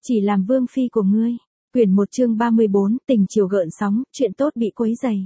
Chỉ làm vương phi của ngươi. Quyển 1 chương 34, tình chiều gợn sóng, chuyện tốt bị quấy rầy.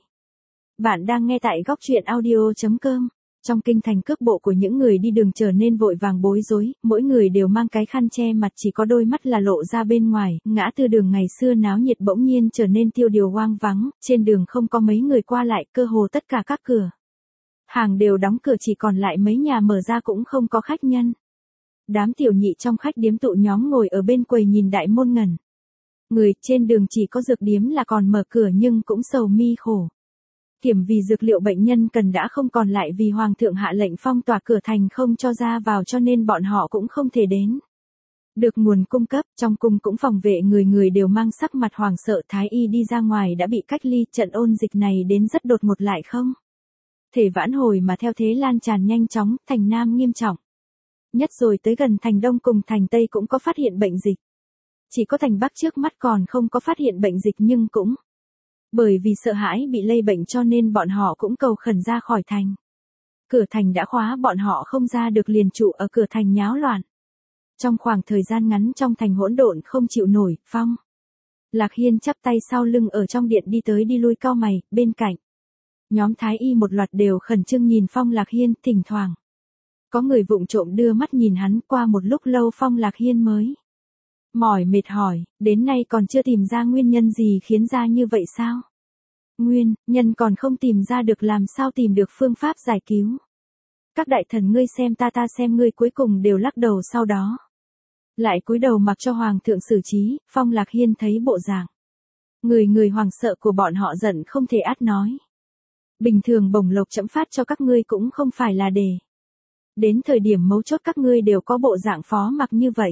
Bạn đang nghe tại góc truyện audio.com. Trong kinh thành cước bộ của những người đi đường trở nên vội vàng bối rối, mỗi người đều mang cái khăn che mặt, chỉ có đôi mắt là lộ ra bên ngoài. Ngã tư đường ngày xưa náo nhiệt bỗng nhiên trở nên tiêu điều hoang vắng, trên đường không có mấy người qua lại, cơ hồ tất cả các cửa hàng đều đóng cửa, chỉ còn lại mấy nhà mở ra cũng không có khách nhân. Đám tiểu nhị trong khách điếm tụ nhóm ngồi ở bên quầy nhìn đại môn ngẩn người, trên đường chỉ có dược điếm là còn mở cửa nhưng cũng sầu mi khổ kiểm, vì dược liệu bệnh nhân cần đã không còn lại, vì hoàng thượng hạ lệnh phong tỏa cửa thành không cho ra vào, cho nên bọn họ cũng không thể đến được nguồn cung cấp. Trong cung cũng phòng vệ người người đều mang sắc mặt hoảng sợ, thái y đi ra ngoài đã bị cách ly, trận ôn dịch này đến rất đột ngột lại không thể vãn hồi mà theo thế lan tràn nhanh chóng, thành Nam nghiêm trọng nhất rồi tới gần thành Đông cùng thành Tây cũng có phát hiện bệnh dịch. Chỉ có thành Bắc trước mắt còn không có phát hiện bệnh dịch, nhưng cũng bởi vì sợ hãi bị lây bệnh cho nên bọn họ cũng cầu khẩn ra khỏi thành. Cửa thành đã khóa, bọn họ không ra được, liền trụ ở cửa thành nháo loạn. Trong khoảng thời gian ngắn trong thành hỗn độn không chịu nổi, Phong Lạc Hiên chắp tay sau lưng ở trong điện đi tới đi lui cau mày, bên cạnh nhóm thái y một loạt đều khẩn trương nhìn Phong Lạc Hiên, thỉnh thoảng có người vụng trộm đưa mắt nhìn hắn. Qua một lúc lâu Phong Lạc Hiên mới mỏi mệt hỏi, đến nay còn chưa tìm ra nguyên nhân gì khiến ra như vậy sao? Nguyên nhân còn không tìm ra được, làm sao tìm được phương pháp giải cứu? Các đại thần ngươi xem ta xem ngươi, cuối cùng đều lắc đầu, sau đó lại cúi đầu mặc cho hoàng thượng xử trí. Phong Lạc Hiên thấy bộ dạng người hoảng sợ của bọn họ, giận không thể át nói. Bình thường bổng lộc trẫm phát cho các ngươi cũng không phải là để đến thời điểm mấu chốt các ngươi đều có bộ dạng phó mặc như vậy.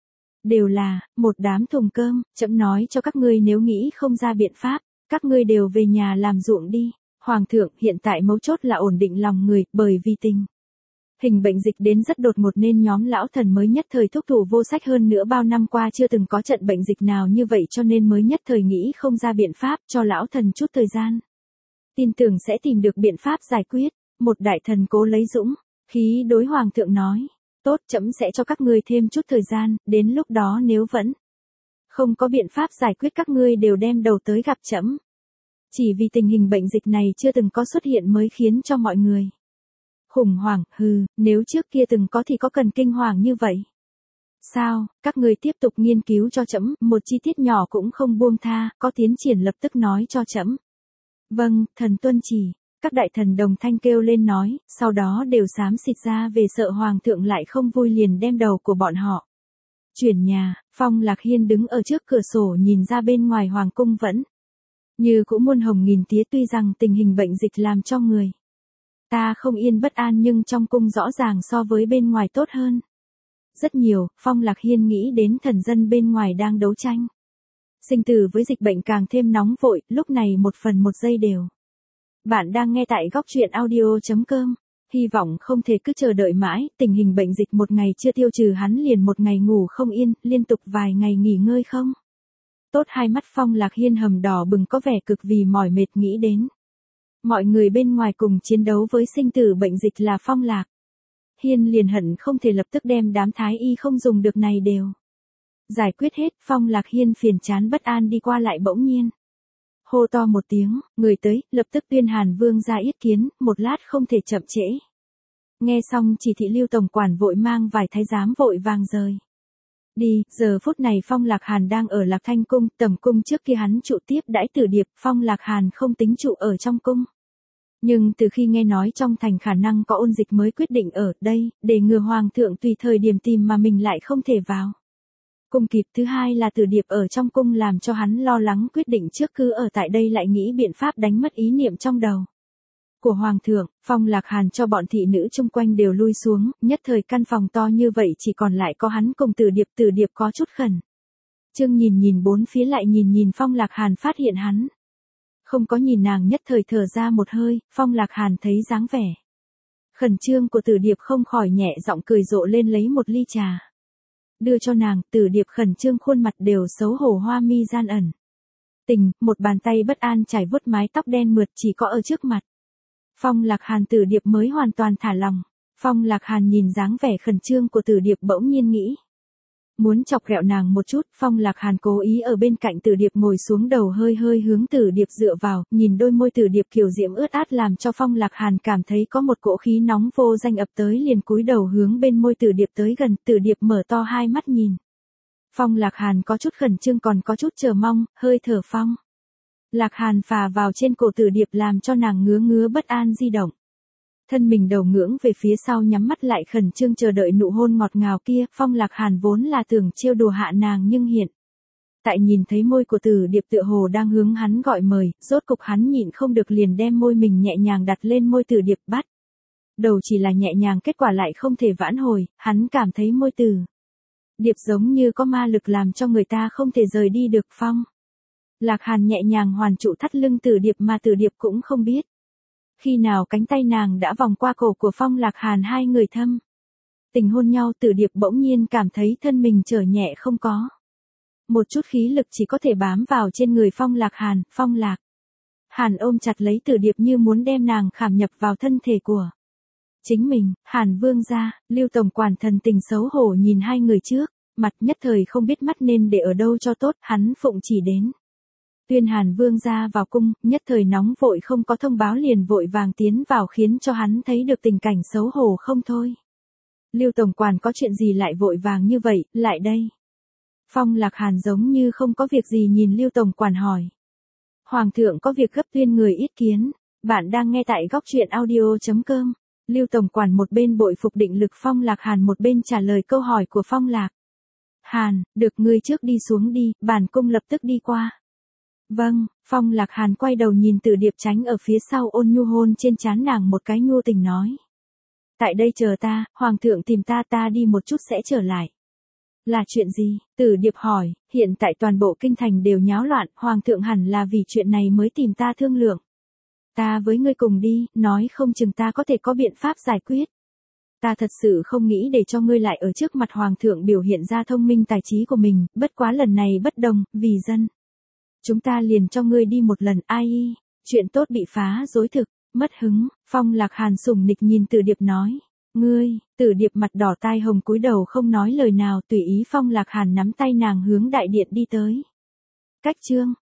Đều là một đám thùng cơm, trẫm nói cho các ngươi, nếu nghĩ không ra biện pháp, các ngươi đều về nhà làm ruộng đi. Hoàng thượng, hiện tại mấu chốt là ổn định lòng người, bởi vì tình hình bệnh dịch đến rất đột ngột nên nhóm lão thần mới nhất thời thúc thủ vô sách, hơn nữa bao năm qua chưa từng có trận bệnh dịch nào như vậy, cho nên mới nhất thời nghĩ không ra biện pháp, cho lão thần chút thời gian. Tin tưởng sẽ tìm được biện pháp giải quyết. Một đại thần cố lấy dũng khí đối hoàng thượng nói, tốt, trẫm sẽ cho các ngươi thêm chút thời gian, đến lúc đó nếu vẫn không có biện pháp giải quyết, các ngươi đều đem đầu tới gặp trẫm. Chỉ vì tình hình bệnh dịch này chưa từng có xuất hiện mới khiến cho mọi người khủng hoảng. Nếu trước kia từng có thì có cần kinh hoàng như vậy sao? Các ngươi tiếp tục nghiên cứu cho trẫm, một chi tiết nhỏ cũng không buông tha, có tiến triển lập tức nói cho trẫm. Vâng, thần tuân chỉ. Các đại thần đồng thanh kêu lên nói, sau đó đều xám xịt ra về, sợ hoàng thượng lại không vui liền đem đầu của bọn họ chuyển nhà. Phong Lạc Hiên đứng ở trước cửa sổ nhìn ra bên ngoài hoàng cung vẫn như cũ muôn hồng nghìn tía, tuy rằng tình hình bệnh dịch làm cho người ta không yên bất an, nhưng trong cung rõ ràng so với bên ngoài tốt hơn rất nhiều. Phong Lạc Hiên nghĩ đến thần dân bên ngoài đang đấu tranh sinh tử với dịch bệnh càng thêm nóng vội, lúc này một phần một giây đều. Bạn đang nghe tại góc truyện audio.com. Hy vọng không thể cứ chờ đợi mãi, tình hình bệnh dịch một ngày chưa tiêu trừ hắn liền một ngày ngủ không yên, liên tục vài ngày nghỉ ngơi không tốt. Hai mắt Phong Lạc Hiên hầm đỏ bừng, có vẻ cực vì mỏi mệt, nghĩ đến mọi người bên ngoài cùng chiến đấu với sinh tử bệnh dịch là Phong Lạc Hiên liền hận không thể lập tức đem đám thái y không dùng được này đều giải quyết hết. Phong Lạc Hiên phiền chán bất an đi qua lại, bỗng nhiên hô to một tiếng, người tới, lập tức tuyên Hàn Vương ra yết kiến, một lát không thể chậm trễ. Nghe xong chỉ thị, Lưu tổng quản vội mang vài thái giám vội vàng rời đi. Giờ phút này Phong Lạc Hàn đang ở Lạc Thanh cung, tầm cung trước kia hắn trụ tiếp đãi Tử Điệp. Phong Lạc Hàn không tính trụ ở trong cung, nhưng từ khi nghe nói trong thành khả năng có ôn dịch mới quyết định ở đây, để ngừa hoàng thượng tùy thời điểm tìm mà mình lại không thể vào cung kịp. Thứ hai là Tử Điệp ở trong cung làm cho hắn lo lắng, quyết định trước cứ ở tại đây lại nghĩ biện pháp đánh mất ý niệm trong đầu của hoàng thượng. Phong Lạc Hàn cho bọn thị nữ chung quanh đều lui xuống, nhất thời căn phòng to như vậy chỉ còn lại có hắn cùng Tử Điệp. Tử Điệp có chút khẩn trương nhìn bốn phía, lại nhìn Phong Lạc Hàn, phát hiện hắn không có nhìn nàng, nhất thời thở ra một hơi. Phong Lạc Hàn thấy dáng vẻ khẩn trương của Tử Điệp không khỏi nhẹ giọng cười rộ lên, lấy một ly trà đưa cho nàng. Tử Điệp khẩn trương khuôn mặt đều xấu hổ, hoa mi gian ẩn tình, một bàn tay bất an trải vuốt mái tóc đen mượt chỉ có ở trước mặt Phong Lạc Hàn. Tử Điệp mới hoàn toàn thả lòng. Phong Lạc Hàn nhìn dáng vẻ khẩn trương của Tử Điệp bỗng nhiên nghĩ, Muốn chọc ghẹo nàng một chút, Phong Lạc Hàn cố ý ở bên cạnh Tử Điệp ngồi xuống đầu hơi hơi hướng Tử Điệp dựa vào, nhìn đôi môi Tử Điệp kiều diễm ướt át làm cho Phong Lạc Hàn cảm thấy có một cỗ khí nóng vô danh ập tới, liền cúi đầu hướng bên môi Tử Điệp tới gần, Tử Điệp mở to hai mắt nhìn. Phong Lạc Hàn có chút khẩn trương còn có chút chờ mong, hơi thở Phong Lạc Hàn phà vào trên cổ Tử Điệp làm cho nàng ngứa ngứa bất an di động. Thân mình đầu ngưỡng về phía sau nhắm mắt lại khẩn trương chờ đợi nụ hôn ngọt ngào kia, Phong Lạc Hàn vốn là tưởng trêu đùa hạ nàng nhưng hiện tại nhìn thấy môi của Tử Điệp tựa hồ đang hướng hắn gọi mời, rốt cục hắn nhịn không được liền đem môi mình nhẹ nhàng đặt lên môi Tử Điệp, bắt đầu chỉ là nhẹ nhàng, kết quả lại không thể vãn hồi, hắn cảm thấy môi Tử Điệp giống như có ma lực làm cho người ta không thể rời đi được. Phong Lạc Hàn nhẹ nhàng hoàn trụ thắt lưng Tử Điệp mà Tử Điệp cũng không biết. Khi nào cánh tay nàng đã vòng qua cổ của Phong Lạc Hàn, hai người thâm tình hôn nhau, Tử Điệp bỗng nhiên cảm thấy thân mình trở nhẹ, không có một chút khí lực, chỉ có thể bám vào trên người Phong Lạc Hàn. Phong Lạc Hàn ôm chặt lấy Tử Điệp như muốn đem nàng khảm nhập vào thân thể của chính mình. Hàn Vương gia, Lưu tổng quản thần tình xấu hổ nhìn hai người trước mặt, nhất thời không biết mắt nên để ở đâu cho tốt, hắn phụng chỉ đến tuyên Hàn Vương gia vào cung, nhất thời nóng vội không có thông báo liền vội vàng tiến vào, khiến cho hắn thấy được tình cảnh xấu hổ không thôi. Lưu tổng quản có chuyện gì lại vội vàng như vậy, lại đây? Phong Lạc Hàn giống như không có việc gì nhìn Lưu tổng quản hỏi. Hoàng thượng có việc gấp tuyên người yết kiến. Bạn đang nghe tại góc truyện audio.com. Lưu tổng quản một bên bội phục định lực Phong Lạc Hàn, một bên trả lời câu hỏi của Phong Lạc Hàn. Được, ngươi trước đi xuống đi, bản cung lập tức đi qua. Vâng. Phong Lạc Hàn quay đầu nhìn Tử Điệp tránh ở phía sau, ôn nhu hôn trên trán nàng một cái, nhu tình nói. Tại đây chờ ta, hoàng thượng tìm ta, ta đi một chút sẽ trở lại. Là chuyện gì? Tử Điệp hỏi, hiện tại toàn bộ kinh thành đều nháo loạn, hoàng thượng hẳn là vì chuyện này mới tìm ta thương lượng. Ta với ngươi cùng đi, nói không chừng ta có thể có biện pháp giải quyết. Ta thật sự không nghĩ để cho ngươi lại ở trước mặt hoàng thượng biểu hiện ra thông minh tài trí của mình, bất quá lần này bất đồng, vì dân chúng ta liền cho ngươi đi một lần. Ai, chuyện tốt bị phá rối thực, mất hứng. Phong Lạc Hàn sủng nịch nhìn Tử Điệp nói. Ngươi, Tử Điệp mặt đỏ tai hồng cúi đầu không nói lời nào, tùy ý Phong Lạc Hàn nắm tay nàng hướng đại điện đi tới. Cách chương